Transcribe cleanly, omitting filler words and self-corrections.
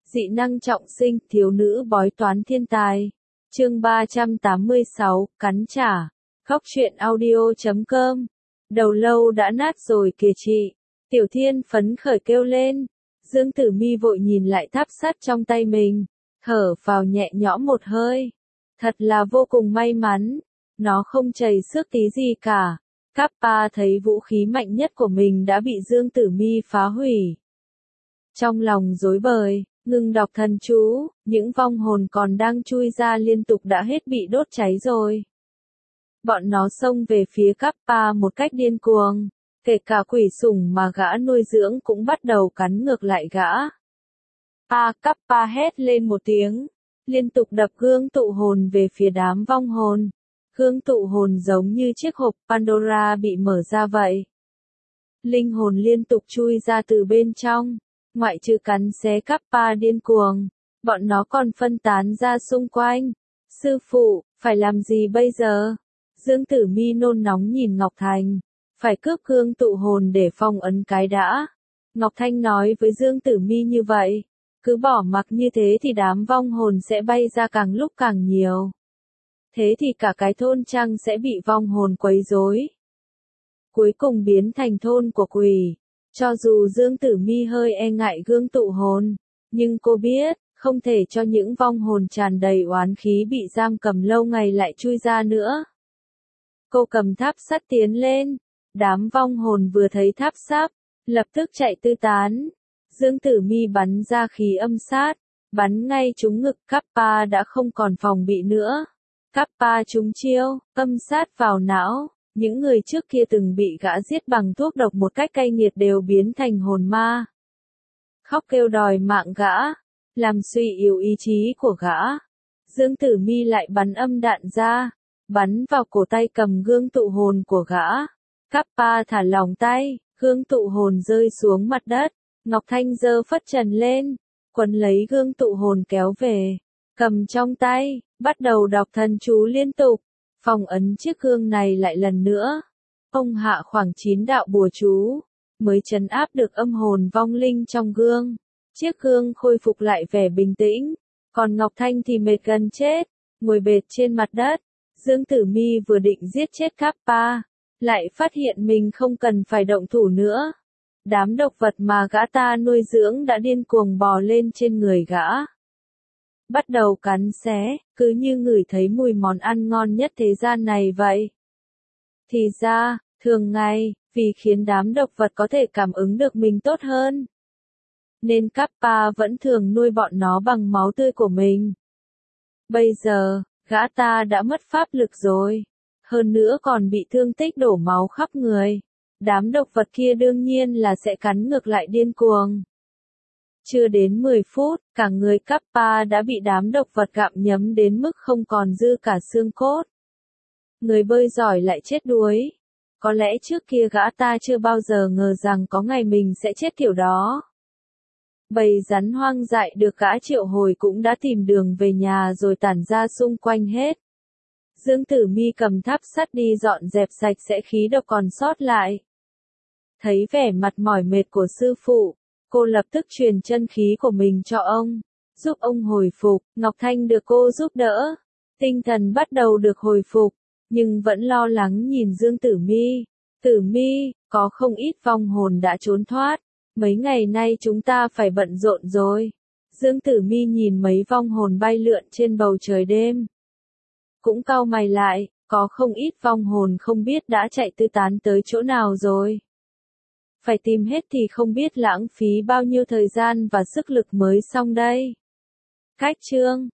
Dị năng trọng sinh, thiếu nữ bói toán thiên tài. Chương 386, cắn trả. Khóc chuyện audio.com. Đầu lâu đã nát rồi kìa chị. Tiểu Thiên phấn khởi kêu lên. Dương Tử Mi vội nhìn lại tháp sắt trong tay mình, thở vào nhẹ nhõm một hơi. Thật là vô cùng may mắn, nó không chảy xước tí gì cả. Kappa thấy vũ khí mạnh nhất của mình đã bị Dương Tử Mi phá hủy. Trong lòng rối bời, ngừng đọc thần chú, những vong hồn còn đang chui ra liên tục đã hết bị đốt cháy rồi. Bọn nó xông về phía Kappa một cách điên cuồng, kể cả quỷ sủng mà gã nuôi dưỡng cũng bắt đầu cắn ngược lại gã. Kappa hét lên một tiếng, liên tục đập gương tụ hồn về phía đám vong hồn. Gương tụ hồn giống như chiếc hộp Pandora bị mở ra vậy. Linh hồn liên tục chui ra từ bên trong, ngoại trừ cắn xé Kappa điên cuồng, bọn nó còn phân tán ra xung quanh. Sư phụ, phải làm gì bây giờ? Dương Tử Mi nôn nóng nhìn Ngọc Thành. Phải cướp gương tụ hồn để phong ấn cái đã. Ngọc Thanh nói với Dương Tử Mi như vậy. Cứ bỏ mặc như thế thì đám vong hồn sẽ bay ra càng lúc càng nhiều. Thế thì cả cái thôn trang sẽ bị vong hồn quấy rối. Cuối cùng biến thành thôn của quỷ. Cho dù Dương Tử Mi hơi e ngại gương tụ hồn, nhưng cô biết, không thể cho những vong hồn tràn đầy oán khí bị giam cầm lâu ngày lại chui ra nữa. Cô cầm tháp sắt tiến lên. Đám vong hồn vừa thấy tháp sắt, lập tức chạy tứ tán. Dương Tử Mi bắn ra khí âm sát, bắn ngay trúng ngực Kappa đã không còn phòng bị nữa. Kappa trúng chiêu, âm sát vào não. Những người trước kia từng bị gã giết bằng thuốc độc một cách cay nghiệt đều biến thành hồn ma. Khóc kêu đòi mạng gã, làm suy yếu ý chí của gã. Dương Tử Mi lại bắn âm đạn ra, bắn vào cổ tay cầm gương tụ hồn của gã. Kappa thả lỏng tay, gương tụ hồn rơi xuống mặt đất. Ngọc Thanh giơ phất trần lên, quấn lấy gương tụ hồn kéo về, cầm trong tay, bắt đầu đọc thần chú liên tục, phong ấn chiếc gương này lại lần nữa. Ông hạ khoảng 9 đạo bùa chú, mới trấn áp được âm hồn vong linh trong gương. Chiếc gương khôi phục lại vẻ bình tĩnh, còn Ngọc Thanh thì mệt gần chết, ngồi bệt trên mặt đất. Dương Tử Mi vừa định giết chết Kappa, lại phát hiện mình không cần phải động thủ nữa. Đám độc vật mà gã ta nuôi dưỡng đã điên cuồng bò lên trên người gã. Bắt đầu cắn xé, cứ như ngửi thấy mùi món ăn ngon nhất thế gian này vậy. Thì ra, thường ngày, vì khiến đám độc vật có thể cảm ứng được mình tốt hơn, nên Kappa vẫn thường nuôi bọn nó bằng máu tươi của mình. Bây giờ, gã ta đã mất pháp lực rồi. Hơn nữa còn bị thương tích đổ máu khắp người. Đám độc vật kia đương nhiên là sẽ cắn ngược lại điên cuồng. Chưa đến 10 phút, cả người Kappa đã bị đám độc vật gặm nhấm đến mức không còn dư cả xương cốt. Người bơi giỏi lại chết đuối. Có lẽ trước kia gã ta chưa bao giờ ngờ rằng có ngày mình sẽ chết kiểu đó. Bầy rắn hoang dại được gã triệu hồi cũng đã tìm đường về nhà rồi tản ra xung quanh hết. Dương Tử Mi cầm tháp sắt đi dọn dẹp sạch sẽ khí độc còn sót lại. Thấy vẻ mặt mỏi mệt của sư phụ, cô lập tức truyền chân khí của mình cho ông, giúp ông hồi phục. Ngọc Thanh được cô giúp đỡ, tinh thần bắt đầu được hồi phục, nhưng vẫn lo lắng nhìn Dương Tử Mi. Tử Mi, có không ít vong hồn đã trốn thoát, mấy ngày nay chúng ta phải bận rộn rồi. Dương Tử Mi nhìn mấy vong hồn bay lượn trên bầu trời đêm. Cũng cau mày lại, có không ít vong hồn không biết đã chạy tứ tán tới chỗ nào rồi. Phải tìm hết thì không biết lãng phí bao nhiêu thời gian và sức lực mới xong đây. Cách chương